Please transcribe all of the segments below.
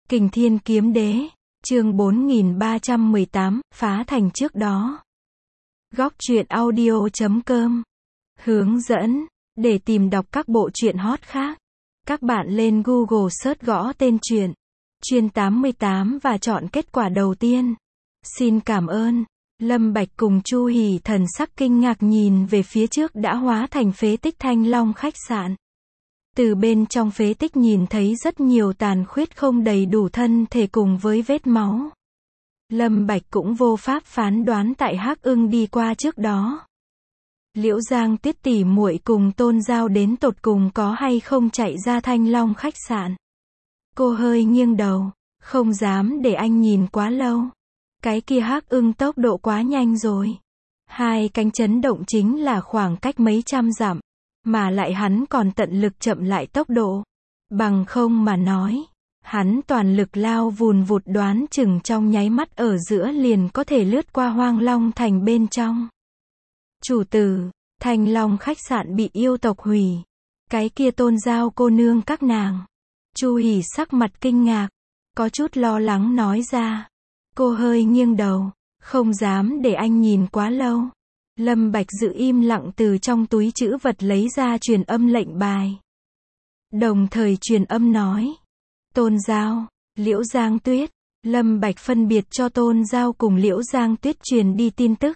Kình Thiên Kiếm Đế, chương 4318, phá thành trước đó. Góc truyện audio.com. Hướng dẫn, để tìm đọc các bộ truyện hot khác. Các bạn lên Google search gõ tên truyện, Chuyên 88 và chọn kết quả đầu tiên. Xin cảm ơn. Lâm Bạch cùng Chu Hỉ thần sắc kinh ngạc nhìn về phía trước đã hóa thành phế tích Thanh Long khách sạn. Từ bên trong phế tích nhìn thấy rất nhiều tàn khuyết không đầy đủ thân thể cùng với vết máu. Lâm Bạch cũng vô pháp phán đoán tại Hắc Ưng đi qua trước đó. Liễu Giang Tuyết tỷ muội cùng Tôn Giao đến tột cùng có hay không chạy ra Thanh Long khách sạn. Cô hơi nghiêng đầu, không dám để anh nhìn quá lâu. Cái kia Hắc Ưng tốc độ quá nhanh rồi. Hai cánh chấn động chính là khoảng cách mấy trăm dặm. Mà lại hắn còn tận lực chậm lại tốc độ. Bằng không mà nói, hắn toàn lực lao vùn vụt đoán chừng trong nháy mắt ở giữa liền có thể lướt qua Hoang Long thành bên trong. Chủ tử, Thanh Long khách sạn bị yêu tộc hủy. Cái kia Tôn Giao cô nương các nàng. Chu Hỉ sắc mặt kinh ngạc, có chút lo lắng nói ra. Cô hơi nghiêng đầu, không dám để anh nhìn quá lâu. Lâm Bạch giữ im lặng từ trong túi trữ vật lấy ra truyền âm lệnh bài. Đồng thời truyền âm nói. Tôn Giao, Liễu Giang Tuyết. Lâm Bạch phân biệt cho Tôn Giao cùng Liễu Giang Tuyết truyền đi tin tức.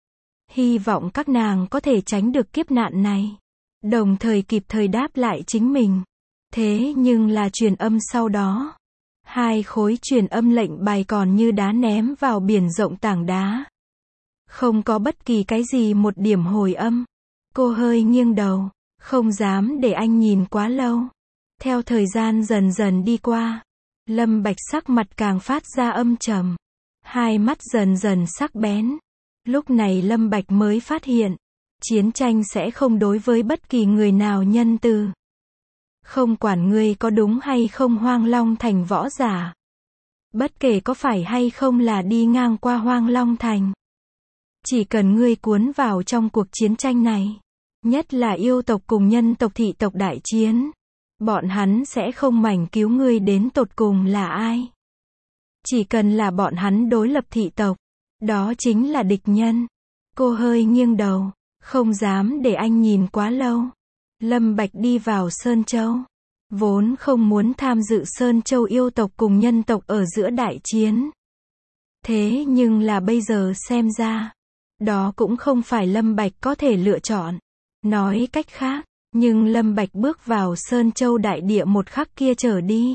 Hy vọng các nàng có thể tránh được kiếp nạn này. Đồng thời kịp thời đáp lại chính mình. Thế nhưng là truyền âm sau đó. Hai khối truyền âm lệnh bài còn như đá ném vào biển rộng tảng đá. Không có bất kỳ cái gì một điểm hồi âm. Cô hơi nghiêng đầu, không dám để anh nhìn quá lâu. Theo thời gian dần dần đi qua, Lâm Bạch sắc mặt càng phát ra âm trầm. Hai mắt dần dần sắc bén. Lúc này Lâm Bạch mới phát hiện, chiến tranh sẽ không đối với bất kỳ người nào nhân từ. Không quản ngươi có đúng hay không Hoang Long thành võ giả. Bất kể có phải hay không là đi ngang qua Hoang Long thành. Chỉ cần ngươi cuốn vào trong cuộc chiến tranh này, nhất là yêu tộc cùng nhân tộc thị tộc đại chiến, bọn hắn sẽ không mảnh cứu ngươi đến tột cùng là ai. Chỉ cần là bọn hắn đối lập thị tộc, đó chính là địch nhân. Cô hơi nghiêng đầu, không dám để anh nhìn quá lâu. Lâm Bạch đi vào Sơn Châu, vốn không muốn tham dự Sơn Châu yêu tộc cùng nhân tộc ở giữa đại chiến. Thế nhưng là bây giờ xem ra, đó cũng không phải Lâm Bạch có thể lựa chọn. Nói cách khác, nhưng Lâm Bạch bước vào Sơn Châu đại địa một khắc kia trở đi.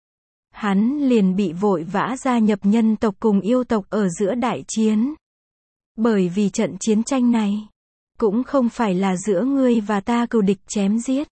Hắn liền bị vội vã gia nhập nhân tộc cùng yêu tộc ở giữa đại chiến. Bởi vì trận chiến tranh này, cũng không phải là giữa ngươi và ta cừu địch chém giết.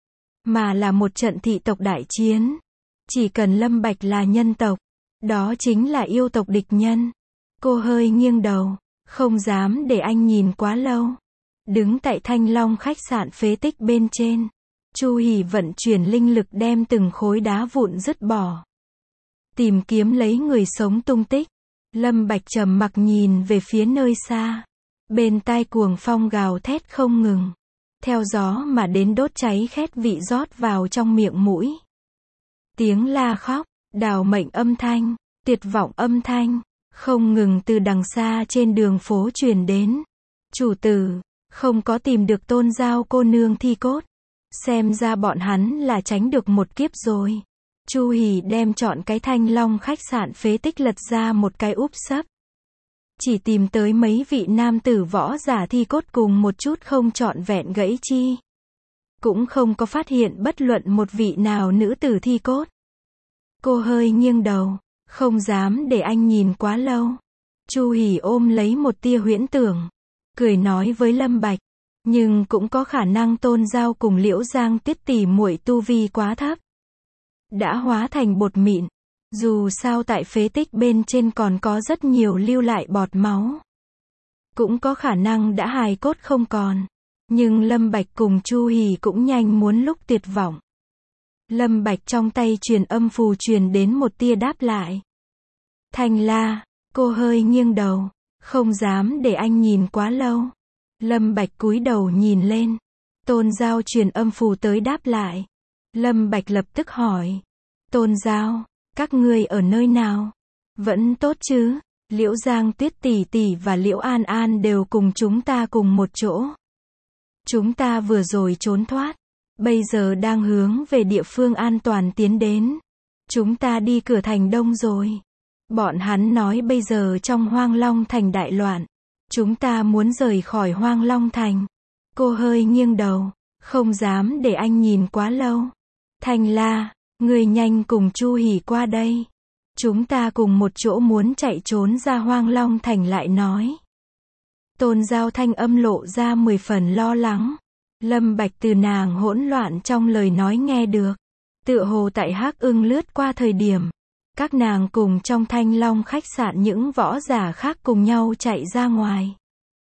Mà là một trận thị tộc đại chiến. Chỉ cần Lâm Bạch là nhân tộc, đó chính là yêu tộc địch nhân. Cô hơi nghiêng đầu, không dám để anh nhìn quá lâu. Đứng tại Thanh Long khách sạn phế tích bên trên, Chu Hỉ vận chuyển linh lực đem từng khối đá vụn dứt bỏ. Tìm kiếm lấy người sống tung tích. Lâm Bạch trầm mặc nhìn về phía nơi xa. Bên tai cuồng phong gào thét không ngừng. Theo gió mà đến đốt cháy khét vị rót vào trong miệng mũi. Tiếng la khóc, đào mệnh âm thanh, tuyệt vọng âm thanh, không ngừng từ đằng xa trên đường phố truyền đến. Chủ tử, không có tìm được Tôn Giao cô nương thi cốt. Xem ra bọn hắn là tránh được một kiếp rồi. Chu Hỉ đem chọn cái Thanh Long khách sạn phế tích lật ra một cái úp sấp. Chỉ tìm tới mấy vị nam tử võ giả thi cốt cùng một chút không trọn vẹn gãy chi. Cũng không có phát hiện bất luận một vị nào nữ tử thi cốt. Cô hơi nghiêng đầu, không dám để anh nhìn quá lâu. Chu Hỉ ôm lấy một tia huyễn tưởng, cười nói với Lâm Bạch, nhưng cũng có khả năng Tôn Giao cùng Liễu Giang Tuyết tỷ muội tu vi quá thấp, đã hóa thành bột mịn. Dù sao tại phế tích bên trên còn có rất nhiều lưu lại bọt máu. Cũng có khả năng đã hài cốt không còn. Nhưng Lâm Bạch cùng Chu Hỉ cũng nhanh muốn lúc tuyệt vọng. Lâm Bạch trong tay truyền âm phù truyền đến một tia đáp lại. Thanh La, cô hơi nghiêng đầu, không dám để anh nhìn quá lâu. Lâm Bạch cúi đầu nhìn lên. Tôn Giao truyền âm phù tới đáp lại. Lâm Bạch lập tức hỏi. Tôn Giao, Các ngươi ở nơi nào? Vẫn tốt chứ? Liễu Giang Tuyết tỷ tỷ và Liễu An An đều cùng chúng ta cùng một chỗ. Chúng ta vừa rồi trốn thoát, bây giờ đang hướng về địa phương an toàn tiến đến. Chúng ta đi cửa thành đông rồi. Bọn hắn nói bây giờ trong Hoang Long Thành đại loạn. Chúng ta muốn rời khỏi Hoang Long Thành. Cô hơi nghiêng đầu, không dám để anh nhìn quá lâu. Thanh La, người nhanh cùng Chu Hỉ qua đây. Chúng ta cùng một chỗ muốn chạy trốn ra Hoang Long Thành lại nói. Tôn Giao thanh âm lộ ra 10 phần lo lắng. Lâm Bạch từ nàng hỗn loạn trong lời nói nghe được. Tựa hồ tại Hắc Ưng lướt qua thời điểm. Các nàng cùng trong Thanh Long khách sạn những võ giả khác cùng nhau chạy ra ngoài.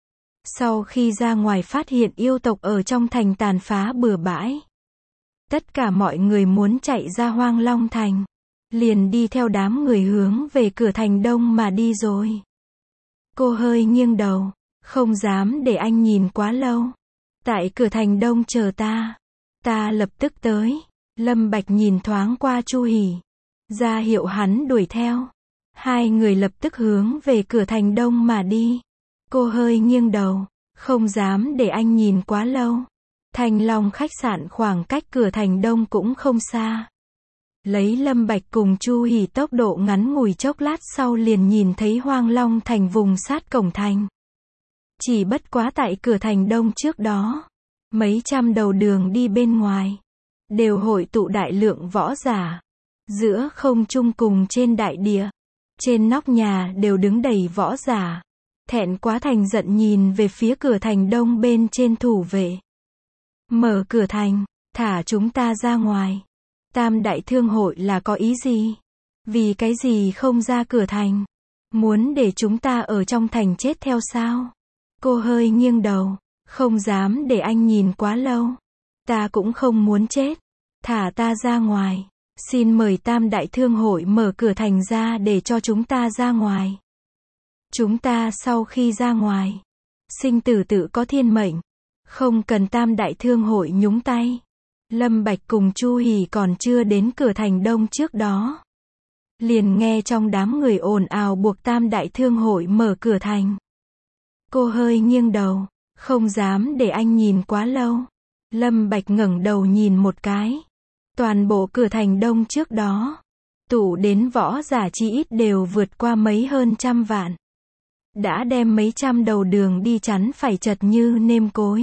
Sau khi ra ngoài phát hiện yêu tộc ở trong thành tàn phá bừa bãi. Tất cả mọi người muốn chạy ra Hoang Long Thành. Liền đi theo đám người hướng về cửa thành đông mà đi rồi. Cô hơi nghiêng đầu, không dám để anh nhìn quá lâu. Tại cửa thành đông chờ ta. Ta lập tức tới. Lâm Bạch nhìn thoáng qua Chu Hỉ. Ra hiệu hắn đuổi theo. Hai người lập tức hướng về cửa thành đông mà đi. Cô hơi nghiêng đầu, không dám để anh nhìn quá lâu. Thanh Long khách sạn khoảng cách cửa thành đông cũng không xa. Lấy Lâm Bạch cùng Chu Hỉ tốc độ ngắn ngủi chốc lát sau liền nhìn thấy Hoang Long Thành vùng sát cổng thành. Chỉ bất quá tại cửa thành đông trước đó, mấy trăm đầu đường đi bên ngoài, đều hội tụ đại lượng võ giả. Giữa không trung cùng trên đại địa, trên nóc nhà đều đứng đầy võ giả. Thẹn quá thành giận nhìn về phía cửa thành đông bên trên thủ vệ. Mở cửa thành, thả chúng ta ra ngoài. Tam đại thương hội là có ý gì? Vì cái gì không ra cửa thành? Muốn để chúng ta ở trong thành chết theo sao? Cô hơi nghiêng đầu, không dám để anh nhìn quá lâu. Ta cũng không muốn chết. Thả ta ra ngoài. Xin mời Tam đại thương hội mở cửa thành ra để cho chúng ta ra ngoài. Chúng ta sau khi ra ngoài, sinh tử tự có thiên mệnh. Không cần Tam đại thương hội nhúng tay. Lâm Bạch cùng Chu Hỉ còn chưa đến cửa thành đông trước đó. Liền nghe trong đám người ồn ào buộc Tam đại thương hội mở cửa thành. Cô hơi nghiêng đầu, không dám để anh nhìn quá lâu. Lâm Bạch ngẩng đầu nhìn một cái. Toàn bộ cửa thành đông trước đó, tụ đến võ giả chi ít đều vượt qua mấy hơn trăm vạn. Đã đem mấy trăm đầu đường đi chắn phải chật như nêm cối.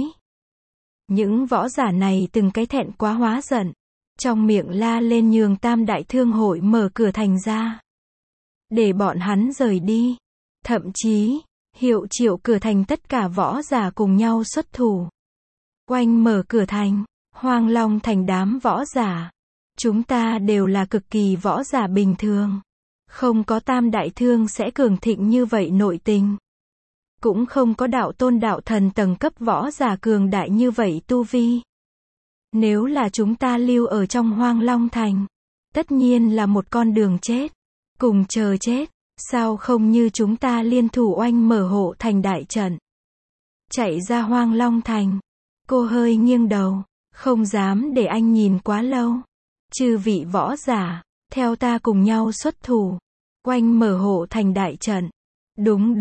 Những võ giả này từng cái thẹn quá hóa giận. Trong miệng la lên nhường Tam đại thương hội mở cửa thành ra. Để bọn hắn rời đi. Thậm chí, hiệu triệu cửa thành tất cả võ giả cùng nhau xuất thủ. Oanh mở cửa thành, Hoang Long Thành đám võ giả. Chúng ta đều là cực kỳ võ giả bình thường. Không có Tam đại thương sẽ cường thịnh như vậy nội tình. Cũng không có đạo tôn đạo thần tầng cấp võ giả cường đại như vậy tu vi. Nếu là chúng ta lưu ở trong Hoang Long Thành, tất nhiên là một con đường chết. Cùng chờ chết, sao không như chúng ta liên thủ oanh mở hộ thành đại trận. Chạy ra Hoang Long Thành. Cô hơi nghiêng đầu, không dám để anh nhìn quá lâu. Chư vị võ giả, theo ta cùng nhau xuất thủ. Oanh mở hộ thành đại trận. Đúng.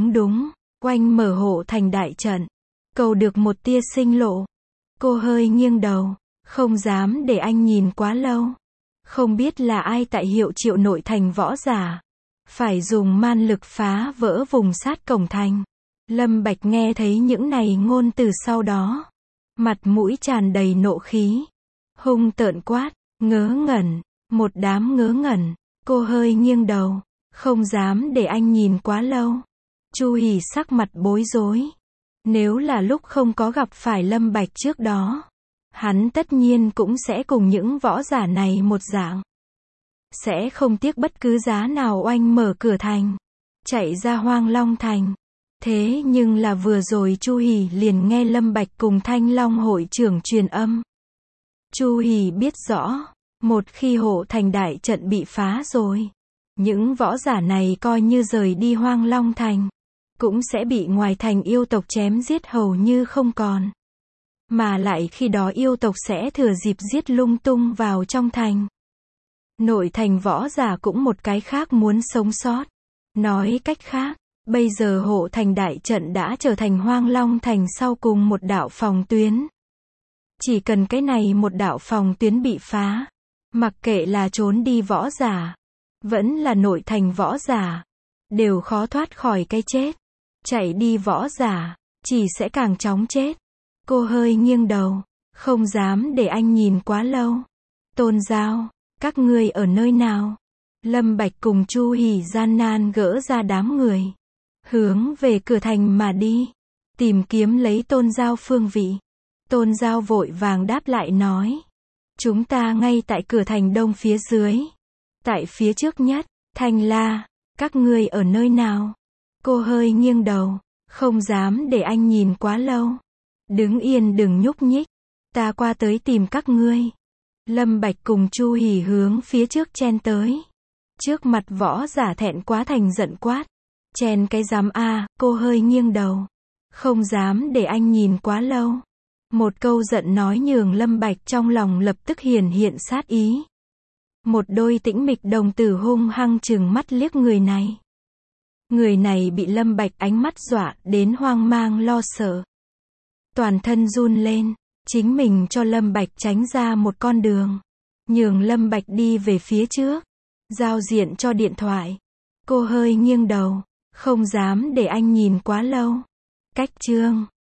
Oanh mở hộ thành đại trận. Cầu được một tia sinh lộ. Cô hơi nghiêng đầu, không dám để anh nhìn quá lâu. Không biết là ai tại hiệu triệu nội thành võ giả. Phải dùng man lực phá vỡ vùng sát cổng thành. Lâm Bạch nghe thấy những này ngôn từ sau đó. Mặt mũi tràn đầy nộ khí. Hung tợn quát, ngớ ngẩn. Một đám ngớ ngẩn. Cô hơi nghiêng đầu, không dám để anh nhìn quá lâu. Chu Hỉ sắc mặt bối rối. Nếu là lúc không có gặp phải Lâm Bạch trước đó, hắn tất nhiên cũng sẽ cùng những võ giả này một dạng. Sẽ không tiếc bất cứ giá nào oanh mở cửa thành. Chạy ra Hoang Long Thành. Thế nhưng là vừa rồi Chu Hỉ liền nghe Lâm Bạch cùng Thanh Long hội trưởng truyền âm. Chu Hỉ biết rõ, một khi hộ thành đại trận bị phá rồi, những võ giả này coi như rời đi Hoang Long Thành, cũng sẽ bị ngoài thành yêu tộc chém giết hầu như không còn. Mà lại khi đó yêu tộc sẽ thừa dịp giết lung tung vào trong thành. Nội thành võ giả cũng một cái khác muốn sống sót. Nói cách khác, bây giờ hộ thành đại trận đã trở thành Hoang Long thành sau cùng một đạo phòng tuyến. Chỉ cần cái này một đạo phòng tuyến bị phá, mặc kệ là trốn đi võ giả, vẫn là nội thành võ giả, đều khó thoát khỏi cái chết. Chạy đi võ giả, chỉ sẽ càng chóng chết. Cô hơi nghiêng đầu, không dám để anh nhìn quá lâu. Tôn Giao, các ngươi ở nơi nào? Lâm Bạch cùng Chu Hỉ gian nan gỡ ra đám người, hướng về cửa thành mà đi, tìm kiếm lấy Tôn Giao phương vị. Tôn Giao vội vàng đáp lại nói, chúng ta ngay tại cửa thành đông phía dưới, tại phía trước nhất. Thanh La, các ngươi ở nơi nào? Cô hơi nghiêng đầu, không dám để anh nhìn quá lâu. Đứng yên đừng nhúc nhích, ta qua tới tìm các ngươi. Lâm Bạch cùng Chu Hỉ hướng phía trước chen tới. Trước mặt võ giả thẹn quá thành giận quát, chen cái dám a? Cô hơi nghiêng đầu, không dám để anh nhìn quá lâu. Một câu giận nói nhường Lâm Bạch trong lòng lập tức hiện sát ý. Một đôi tĩnh mịch đồng tử hung hăng trừng mắt liếc người này. Người này bị Lâm Bạch ánh mắt dọa đến hoang mang lo sợ. Toàn thân run lên, chính mình cho Lâm Bạch tránh ra một con đường. Nhường Lâm Bạch đi về phía trước, giao diện cho điện thoại. Cô hơi nghiêng đầu, không dám để anh nhìn quá lâu. Cách chương